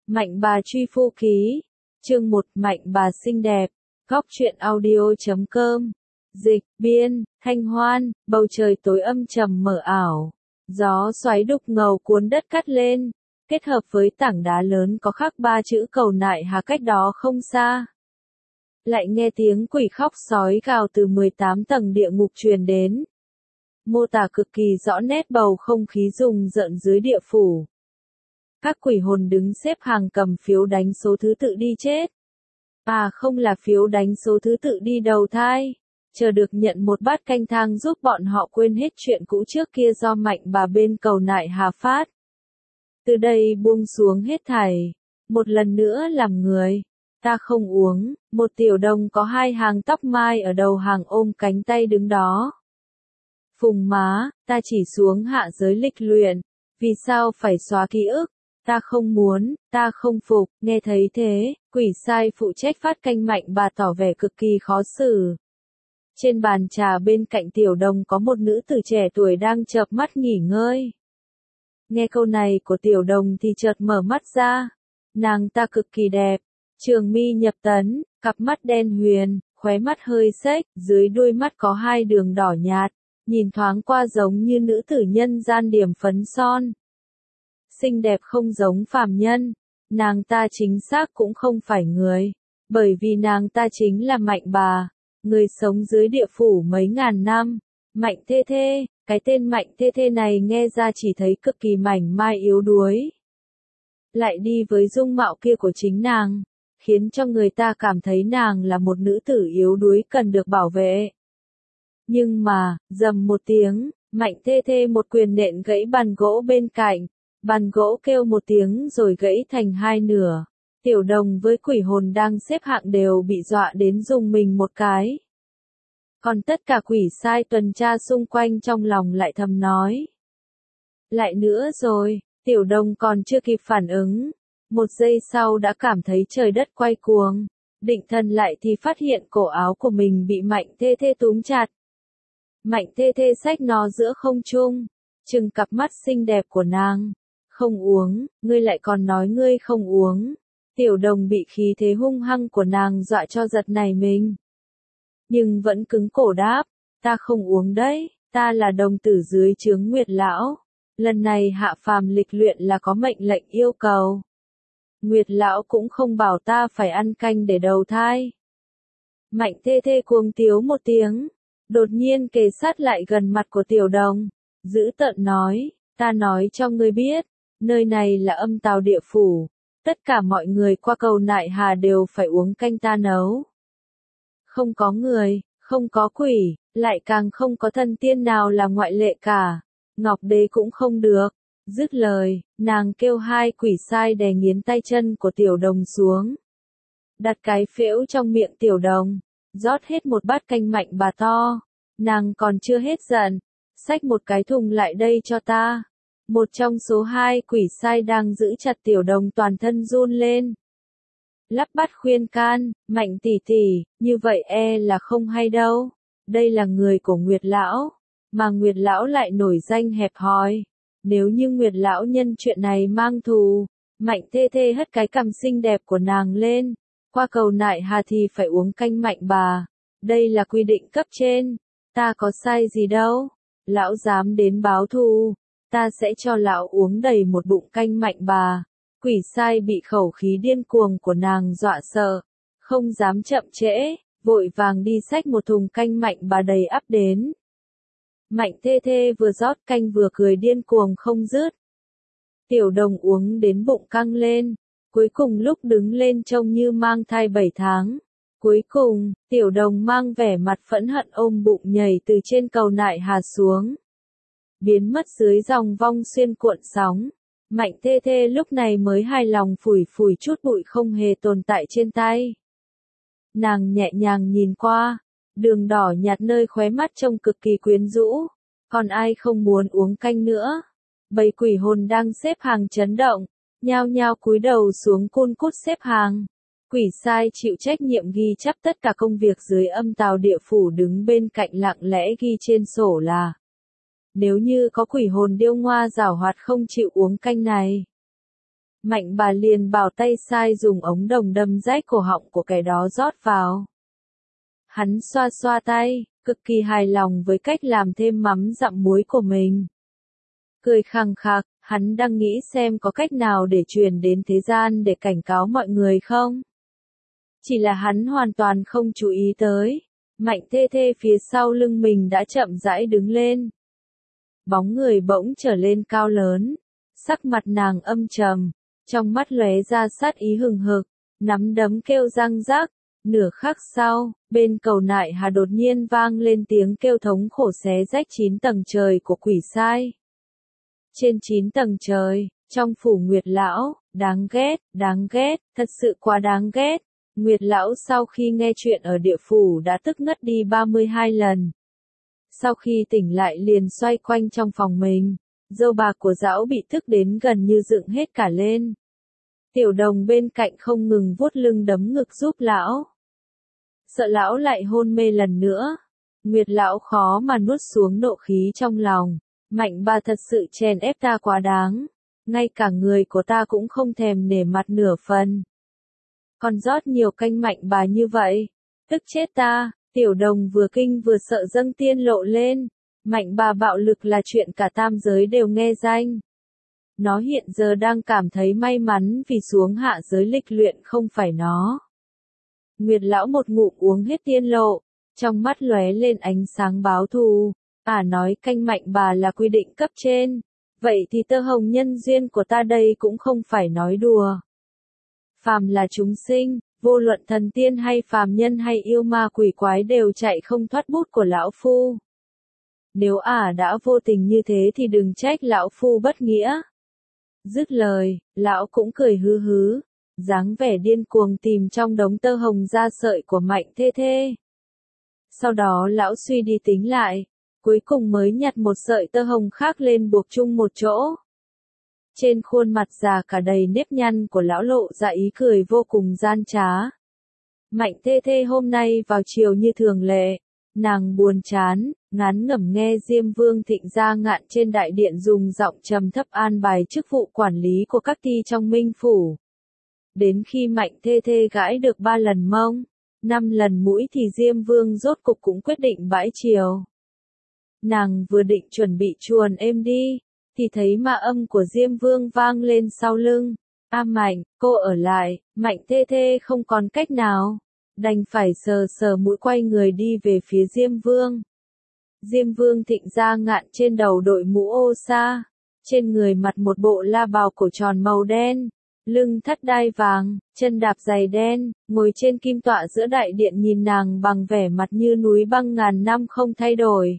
Mạnh bà truy phu ký. Chương 1 Mạnh bà xinh đẹp. Góc truyện audio.com. Dịch, biên, Thanh Hoan. Bầu trời tối âm trầm mờ ảo. Gió xoáy đục ngầu cuốn đất cắt lên. Kết hợp với tảng đá lớn có khắc 3 chữ Cầu Nại Hà cách đó không xa. Lại nghe tiếng quỷ khóc sói gào từ 18 tầng địa ngục truyền đến. Mô tả cực kỳ rõ nét bầu không khí rùng rợn dưới địa phủ. Các quỷ hồn đứng xếp hàng cầm phiếu đánh số thứ tự đi chết. À không, là phiếu đánh số thứ tự đi đầu thai. Chờ được nhận một bát canh thang giúp bọn họ quên hết chuyện cũ trước kia do Mạnh bà bên Cầu Nại Hà phát. Từ đây buông xuống hết thảy. Một lần nữa làm người. Ta không uống. Một tiểu đồng có 2 hàng tóc mai ở đầu hàng ôm cánh tay đứng đó. Phùng má, ta chỉ xuống hạ giới lịch luyện. Vì sao phải xóa ký ức? Ta không muốn, ta không phục. Nghe thấy thế, quỷ sai phụ trách phát canh Mạnh bà tỏ vẻ cực kỳ khó xử. Trên bàn trà bên cạnh tiểu đồng có một nữ tử trẻ tuổi đang chợp mắt nghỉ ngơi. Nghe câu này của tiểu đồng thì chợt mở mắt ra. Nàng ta cực kỳ đẹp. Trường mi nhập tấn, cặp mắt đen huyền, khóe mắt hơi xếch, dưới đuôi mắt có 2 đường đỏ nhạt, nhìn thoáng qua giống như nữ tử nhân gian điểm phấn son. Xinh đẹp không giống phàm nhân, nàng ta chính xác cũng không phải người, bởi vì nàng ta chính là Mạnh bà, người sống dưới địa phủ mấy ngàn năm. Mạnh Thê Thê, cái tên Mạnh Thê Thê này nghe ra chỉ thấy cực kỳ mảnh mai yếu đuối. Lại đi với dung mạo kia của chính nàng, khiến cho người ta cảm thấy nàng là một nữ tử yếu đuối cần được bảo vệ. Nhưng mà, rầm một tiếng, Mạnh Thê Thê một quyền nện gãy bàn gỗ bên cạnh. Bàn gỗ kêu một tiếng rồi gãy thành 2 nửa. Tiểu đồng với quỷ hồn đang xếp hạng đều bị dọa đến rùng mình một cái. Còn tất cả quỷ sai tuần tra xung quanh trong lòng lại thầm nói. Lại nữa rồi, tiểu đồng còn chưa kịp phản ứng. 1 giây sau đã cảm thấy trời đất quay cuồng. Định thần lại thì phát hiện cổ áo của mình bị Mạnh Thê Thê túm chặt. Mạnh Thê Thê xách nó giữa không trung, trừng cặp mắt xinh đẹp của nàng. Không uống, ngươi lại còn nói ngươi không uống. Tiểu đồng bị khí thế hung hăng của nàng dọa cho giật nảy mình. Nhưng vẫn cứng cổ đáp, ta không uống đấy, ta là đồng tử dưới trướng Nguyệt Lão. Lần này hạ phàm lịch luyện là có mệnh lệnh yêu cầu. Nguyệt Lão cũng không bảo ta phải ăn canh để đầu thai. Mạnh Thê Thê cuồng tiếu một tiếng, đột nhiên kề sát lại gần mặt của tiểu đồng, dữ tợn nói, ta nói cho ngươi biết. Nơi này là âm tào địa phủ, tất cả mọi người qua Cầu Nại Hà đều phải uống canh ta nấu. Không có người, không có quỷ, lại càng không có thần tiên nào là ngoại lệ cả. Ngọc Đế cũng không được. Dứt lời, nàng kêu 2 quỷ sai đè nghiến tay chân của tiểu đồng xuống. Đặt cái phễu trong miệng tiểu đồng, rót hết một bát canh Mạnh bà to. Nàng còn chưa hết giận, xách một cái thùng lại đây cho ta. Một trong số 2 quỷ sai đang giữ chặt tiểu đồng toàn thân run lên. Lắp bắp khuyên can, Mạnh tỷ tỷ, như vậy là không hay đâu. Đây là người của Nguyệt Lão, mà Nguyệt Lão lại nổi danh hẹp hòi. Nếu như Nguyệt Lão nhân chuyện này mang thù, Mạnh Thê Thê hất cái cằm xinh đẹp của nàng lên. Qua Cầu Nại Hà thì phải uống canh Mạnh bà. Đây là quy định cấp trên, ta có sai gì đâu. Lão dám đến báo thù, ta sẽ cho lão uống đầy một bụng canh Mạnh bà. Quỷ sai bị khẩu khí điên cuồng của nàng dọa sợ, không dám chậm trễ, vội vàng đi xách một thùng canh Mạnh bà đầy ắp đến. Mạnh Thê Thê vừa rót canh vừa cười điên cuồng không dứt. Tiểu đồng uống đến bụng căng lên, cuối cùng lúc đứng lên trông như mang thai 7 tháng. Cuối cùng, tiểu đồng mang vẻ mặt phẫn hận ôm bụng nhảy từ trên Cầu Nại Hà xuống. Biến mất dưới dòng vong xuyên cuộn sóng. Mạnh Thê Thê lúc này mới hài lòng phủi phủi chút bụi không hề tồn tại trên tay. Nàng nhẹ nhàng nhìn qua, đường đỏ nhạt nơi khóe mắt trông cực kỳ quyến rũ. Còn ai không muốn uống canh nữa? Bầy quỷ hồn đang xếp hàng chấn động, nhao nhao cúi đầu xuống cun cút xếp hàng. Quỷ sai chịu trách nhiệm ghi chép tất cả công việc dưới âm tào địa phủ đứng bên cạnh lặng lẽ ghi trên sổ là: nếu như có quỷ hồn điêu ngoa giảo hoạt không chịu uống canh này, Mạnh bà liền bảo tay sai dùng ống đồng đâm rách cổ họng của kẻ đó rót vào. Hắn xoa xoa tay, cực kỳ hài lòng với cách làm thêm mắm dặm muối của mình. Cười khằng khặc, hắn đang nghĩ xem có cách nào để truyền đến thế gian để cảnh cáo mọi người không. Chỉ là hắn hoàn toàn không chú ý tới. Mạnh Thê Thê phía sau lưng mình đã chậm rãi đứng lên. Bóng người bỗng trở lên cao lớn. Sắc mặt nàng âm trầm, trong mắt lóe ra sát ý hừng hực, nắm đấm kêu răng rắc. Nửa khắc sau, bên cầu nại hà đột nhiên vang lên tiếng kêu thống khổ xé rách 9 tầng trời của quỷ sai. Trên 9 tầng trời, trong phủ Nguyệt Lão, đáng ghét, thật sự quá đáng ghét. Nguyệt Lão sau khi nghe chuyện ở địa phủ đã tức ngất đi 32 lần. Sau khi tỉnh lại liền xoay quanh trong phòng mình, dâu bạc của Dão bị tức đến gần như dựng hết cả lên. Tiểu Đồng bên cạnh không ngừng vuốt lưng đấm ngực giúp Lão. Sợ Lão lại hôn mê lần nữa. Nguyệt Lão khó mà nuốt xuống nộ khí trong lòng. Mạnh bà thật sự chèn ép ta quá đáng. Ngay cả người của ta cũng không thèm nể mặt nửa phần. Còn rót nhiều canh mạnh bà như vậy. Tức chết ta. Tiểu Đồng vừa kinh vừa sợ dâng tiên lộ lên. Mạnh bà bạo lực là chuyện cả tam giới đều nghe danh. Nó hiện giờ đang cảm thấy may mắn vì xuống hạ giới lịch luyện không phải nó. Nguyệt Lão một ngụm uống hết tiên lộ, trong mắt lóe lên ánh sáng báo thù. Nói canh mạnh bà là quy định cấp trên, vậy thì tơ hồng nhân duyên của ta đây cũng không phải nói đùa. Phàm là chúng sinh, vô luận thần tiên hay phàm nhân hay yêu ma quỷ quái đều chạy không thoát bút của lão phu. Nếu đã vô tình như thế thì đừng trách lão phu bất nghĩa. Dứt lời, lão cũng cười hứ hứ, dáng vẻ điên cuồng tìm trong đống tơ hồng da sợi của Mạnh Thê Thê. Sau đó lão suy đi tính lại, cuối cùng mới nhặt một sợi tơ hồng khác lên buộc chung một chỗ. Trên khuôn mặt già cả đầy nếp nhăn của lão lộ ra ý cười vô cùng gian trá. Mạnh Thê Thê hôm nay vào chiều như thường lệ, nàng buồn chán, ngán ngẩm nghe Diêm Vương Thịnh Gia Ngạn trên đại điện dùng giọng trầm thấp an bài chức vụ quản lý của các ty trong Minh Phủ. Đến khi Mạnh Thê Thê gãi được 3 lần mông, 5 lần mũi thì Diêm Vương rốt cục cũng quyết định bãi chiều. Nàng vừa định chuẩn bị chuồn êm đi, thì thấy ma âm của Diêm Vương vang lên sau lưng. Mạnh, cô ở lại. Mạnh Thê Thê không còn cách nào, đành phải sờ sờ mũi quay người đi về phía Diêm Vương. Diêm Vương Thịnh Gia Ngạn trên đầu đội mũ ô sa, trên người mặc một bộ la bào cổ tròn màu đen, lưng thắt đai vàng, chân đạp giày đen, ngồi trên kim tọa giữa đại điện nhìn nàng bằng vẻ mặt như núi băng ngàn năm không thay đổi.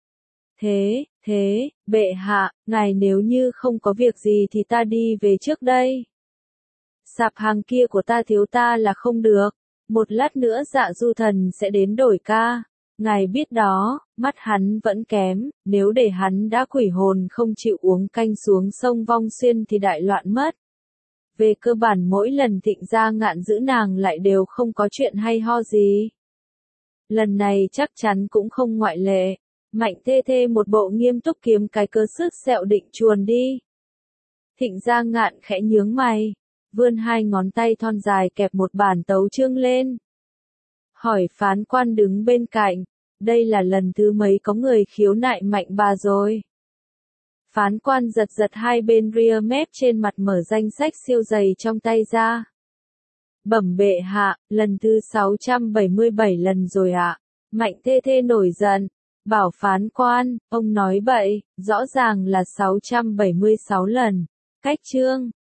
Thế, bệ hạ, ngài nếu như không có việc gì thì ta đi về trước đây. Sạp hàng kia của ta thiếu ta là không được, một lát nữa Dạ Du Thần sẽ đến đổi ca. Ngài biết đó, mắt hắn vẫn kém, nếu để hắn đã quỷ hồn không chịu uống canh xuống sông Vong Xuyên thì đại loạn mất. Về cơ bản mỗi lần Thịnh Gia Ngạn giữ nàng lại đều không có chuyện hay ho gì. Lần này chắc chắn cũng không ngoại lệ. Mạnh Thê Thê một bộ nghiêm túc kiếm cái cơ sức sẹo định chuồn đi. Thịnh Gia Ngạn khẽ nhướng mày, vươn 2 ngón tay thon dài kẹp một bản tấu chương lên. Hỏi phán quan đứng bên cạnh, đây là lần thứ mấy có người khiếu nại Mạnh bà rồi. Phán quan giật giật 2 bên ria mép trên mặt mở danh sách siêu dày trong tay ra. Bẩm bệ hạ, lần thứ 677 lần rồi ạ. Mạnh Thê Thê nổi giận, bảo phán quan, ông nói bậy, rõ ràng là 676 lần. Cách chương.